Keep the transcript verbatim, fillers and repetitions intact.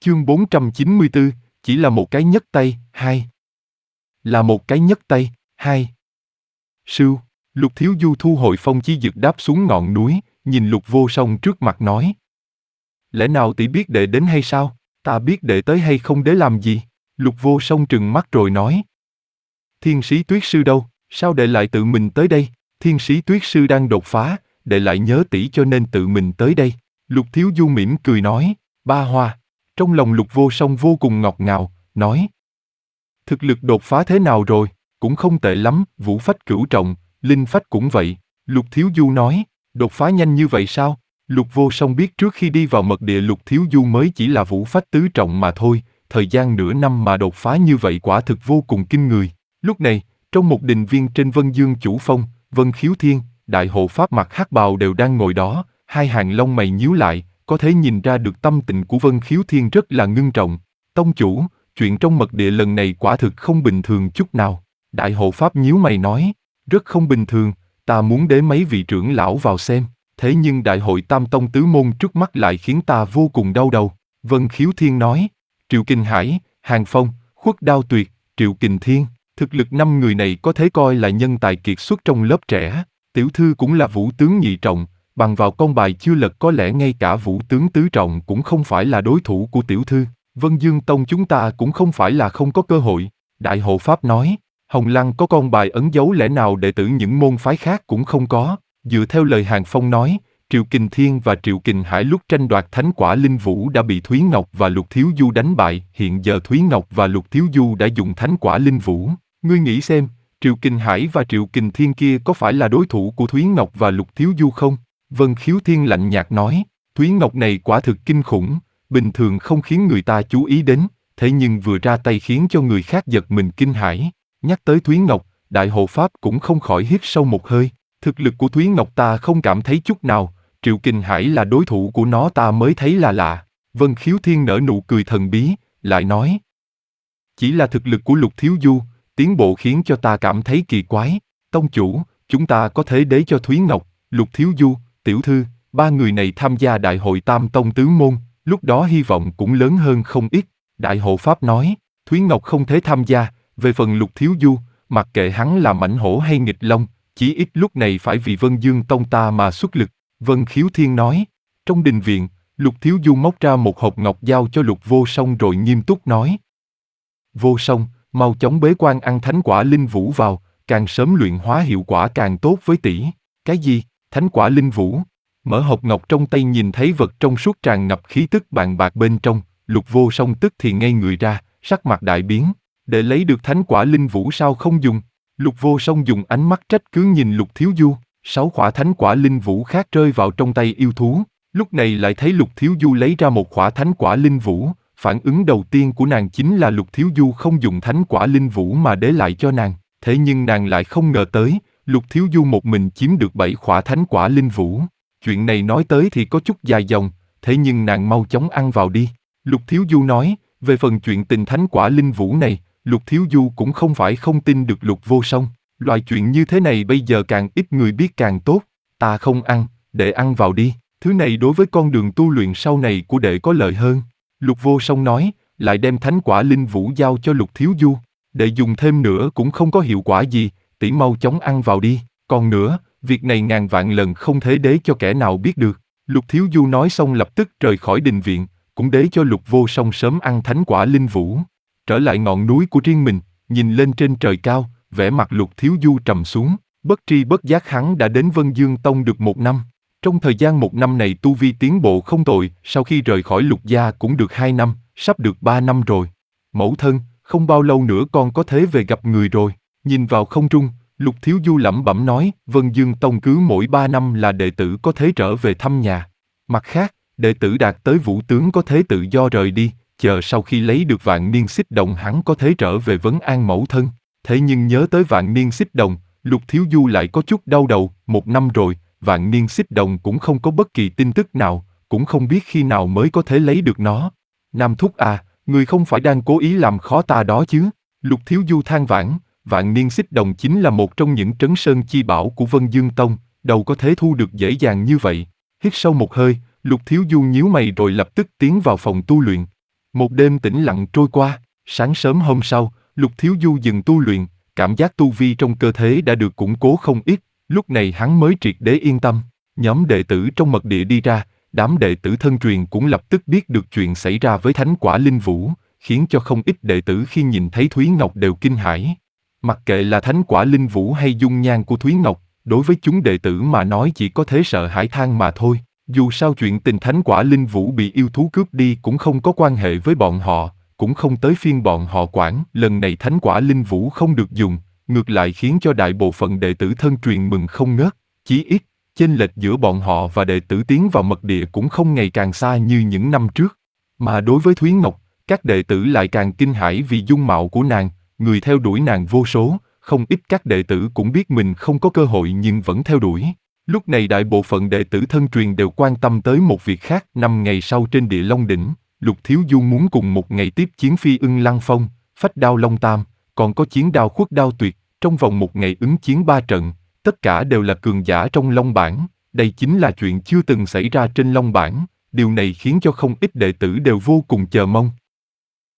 Chương bốn trăm chín mươi tư, chỉ là một cái nhấc tay, hai. Là một cái nhấc tay, hai. Sưu, Lục Thiếu Du thu hồi phong chi dực đáp xuống ngọn núi, nhìn Lục Vô Song trước mặt nói. Lẽ nào tỷ biết đệ đến hay sao? Ta biết đệ tới hay không để làm gì? Lục Vô Song trừng mắt rồi nói. Thiên Sĩ Tuyết Sư đâu, sao đệ lại tự mình tới đây? Thiên Sĩ Tuyết Sư đang đột phá, đệ lại nhớ tỷ cho nên tự mình tới đây. Lục Thiếu Du mỉm cười nói, Ba Hoa. Trong lòng Lục Vô Song vô cùng ngọt ngào, nói. Thực lực đột phá thế nào rồi? Cũng không tệ lắm, vũ phách cửu trọng, linh phách cũng vậy. Lục Thiếu Du nói, đột phá nhanh như vậy sao? Lục Vô Song biết trước khi đi vào mật địa Lục Thiếu Du mới chỉ là vũ phách tứ trọng mà thôi, thời gian nửa năm mà đột phá như vậy quả thực vô cùng kinh người. Lúc này, trong một đình viên trên Vân Dương Chủ Phong, Vân Khiếu Thiên, Đại Hộ Pháp mặc hắc bào đều đang ngồi đó, hai hàng lông mày nhíu lại, có thể nhìn ra được tâm tình của Vân Khiếu Thiên rất là ngưng trọng. Tông chủ, chuyện trong mật địa lần này quả thực không bình thường chút nào. Đại Hộ Pháp nhíu mày nói, rất không bình thường, ta muốn để mấy vị trưởng lão vào xem, thế nhưng Đại hội Tam Tông Tứ Môn trước mắt lại khiến ta vô cùng đau đầu. Vân Khiếu Thiên nói, Triệu Kình Hải, Hàng Phong, Khuất Đao Tuyệt, Triệu Kình Thiên, thực lực năm người này có thể coi là nhân tài kiệt xuất trong lớp trẻ. Tiểu thư cũng là vũ tướng nhị trọng, bằng vào con bài chưa lật có lẽ ngay cả vũ tướng tứ trọng cũng không phải là đối thủ của tiểu thư. Vân Dương Tông chúng ta cũng không phải là không có cơ hội. Đại Hộ Pháp nói, Hồng Lăng có con bài ẩn giấu lẽ nào đệ tử những môn phái khác cũng không có. Dựa theo lời Hàng Phong nói, Triệu Kình Thiên và Triệu Kình Hải lúc tranh đoạt thánh quả linh vũ đã bị Thúy Ngọc và Lục Thiếu Du đánh bại. Hiện giờ Thúy Ngọc và Lục Thiếu Du đã dùng thánh quả linh vũ. Ngươi nghĩ xem, Triệu Kình Hải và Triệu Kình Thiên kia có phải là đối thủ của Thúy Ngọc và Lục Thiếu Du không? Vân Khiếu Thiên lạnh nhạt nói, Thúy Ngọc này quả thực kinh khủng, bình thường không khiến người ta chú ý đến, thế nhưng vừa ra tay khiến cho người khác giật mình kinh hãi. Nhắc tới Thúy Ngọc, Đại Hộ Pháp cũng không khỏi hít sâu một hơi. Thực lực của Thúy Ngọc ta không cảm thấy chút nào, Triệu Kình Hải là đối thủ của nó ta mới thấy là lạ. Vân Khiếu Thiên nở nụ cười thần bí, lại nói. Chỉ là thực lực của Lục Thiếu Du, tiến bộ khiến cho ta cảm thấy kỳ quái. Tông chủ, chúng ta có thể để cho Thúy Ngọc, Lục Thiếu Du, Tiểu Thư, ba người này tham gia Đại hội Tam Tông Tứ Môn, lúc đó hy vọng cũng lớn hơn không ít. Đại Hộ Pháp nói, Thúy Ngọc không thể tham gia, về phần Lục Thiếu Du, mặc kệ hắn là mãnh hổ hay nghịch long, chí ít lúc này phải vì Vân Dương Tông ta mà xuất lực. Vân Khiếu Thiên nói, trong đình viện, Lục Thiếu Du móc ra một hộp ngọc giao cho Lục Vô Song rồi nghiêm túc nói. Vô Song, mau chóng bế quan ăn thánh quả linh vũ vào, càng sớm luyện hóa hiệu quả càng tốt với tỷ. Cái gì? Thánh quả linh vũ? Mở hộp ngọc trong tay nhìn thấy vật trong suốt tràn ngập khí tức bàn bạc bên trong, Lục Vô Song tức thì ngây người ra, sắc mặt đại biến. Để lấy được thánh quả linh vũ sao không dùng? Lục Vô Song dùng ánh mắt trách cứ nhìn Lục Thiếu Du, sáu khỏa thánh quả linh vũ khác rơi vào trong tay yêu thú, lúc này lại thấy Lục Thiếu Du lấy ra một khỏa thánh quả linh vũ, phản ứng đầu tiên của nàng chính là Lục Thiếu Du không dùng thánh quả linh vũ mà để lại cho nàng, thế nhưng nàng lại không ngờ tới, Lục Thiếu Du một mình chiếm được bảy khỏa thánh quả linh vũ. Chuyện này nói tới thì có chút dài dòng, thế nhưng nàng mau chóng ăn vào đi. Lục Thiếu Du nói, về phần chuyện tình thánh quả linh vũ này, Lục Thiếu Du cũng không phải không tin được Lục Vô Song. Loại chuyện như thế này bây giờ càng ít người biết càng tốt. Ta không ăn, đệ ăn vào đi. Thứ này đối với con đường tu luyện sau này của đệ có lợi hơn. Lục Vô Song nói, lại đem thánh quả linh vũ giao cho Lục Thiếu Du. Đệ dùng thêm nữa cũng không có hiệu quả gì, tỷ mau chóng ăn vào đi. Còn nữa, việc này ngàn vạn lần không thể để cho kẻ nào biết được. Lục Thiếu Du nói xong lập tức rời khỏi đình viện, cũng để cho Lục Vô Song sớm ăn thánh quả linh vũ. Trở lại ngọn núi của riêng mình, nhìn lên trên trời cao, vẻ mặt Lục Thiếu Du trầm xuống, bất tri bất giác hắn đã đến Vân Dương Tông được một năm. Trong thời gian một năm này tu vi tiến bộ không tồi, sau khi rời khỏi Lục gia cũng được hai năm, sắp được ba năm rồi. Mẫu thân, không bao lâu nữa con có thể về gặp người rồi. Nhìn vào không trung, Lục Thiếu Du lẩm bẩm nói, Vân Dương Tông cứ mỗi ba năm là đệ tử có thể trở về thăm nhà. Mặt khác, đệ tử đạt tới vũ tướng có thể tự do rời đi, chờ sau khi lấy được vạn niên xích đồng hắn có thể trở về vấn an mẫu thân. Thế nhưng nhớ tới vạn niên xích đồng, Lục Thiếu Du lại có chút đau đầu, một năm rồi, vạn niên xích đồng cũng không có bất kỳ tin tức nào, cũng không biết khi nào mới có thể lấy được nó. Nam Thúc à, người không phải đang cố ý làm khó ta đó chứ? Lục Thiếu Du than vãn, vạn niên xích đồng chính là một trong những trấn sơn chi bảo của Vân Dương Tông, đâu có thể thu được dễ dàng như vậy. Hít sâu một hơi, Lục Thiếu Du nhíu mày rồi lập tức tiến vào phòng tu luyện. Một đêm tĩnh lặng trôi qua, sáng sớm hôm sau, Lục Thiếu Du dừng tu luyện, cảm giác tu vi trong cơ thể đã được củng cố không ít, lúc này hắn mới triệt để yên tâm. Nhóm đệ tử trong mật địa đi ra, đám đệ tử thân truyền cũng lập tức biết được chuyện xảy ra với Thánh Quả Linh Vũ, khiến cho không ít đệ tử khi nhìn thấy Thúy Ngọc đều kinh hãi. Mặc kệ là Thánh Quả Linh Vũ hay dung nhan của Thúy Ngọc, đối với chúng đệ tử mà nói chỉ có thế sợ hãi than mà thôi. Dù sao chuyện tình Thánh Quả Linh Vũ bị yêu thú cướp đi cũng không có quan hệ với bọn họ, cũng không tới phiên bọn họ quản. Lần này Thánh Quả Linh Vũ không được dùng, ngược lại khiến cho đại bộ phận đệ tử thân truyền mừng không ngớt. Chí ít, chênh lệch giữa bọn họ và đệ tử tiến vào mật địa cũng không ngày càng xa như những năm trước. Mà đối với Thúy Ngọc, các đệ tử lại càng kinh hãi vì dung mạo của nàng, người theo đuổi nàng vô số, không ít các đệ tử cũng biết mình không có cơ hội nhưng vẫn theo đuổi. Lúc này đại bộ phận đệ tử thân truyền đều quan tâm tới một việc khác. Năm ngày sau trên địa Long Đỉnh, Lục Thiếu Du muốn cùng một ngày tiếp chiến Phi Ưng Lăng Phong, Phách Đao Long Tam, còn có chiến đao Khuất Đao Tuyệt, trong vòng một ngày ứng chiến ba trận, tất cả đều là cường giả trong Long Bảng. Đây chính là chuyện chưa từng xảy ra trên Long Bảng, điều này khiến cho không ít đệ tử đều vô cùng chờ mong.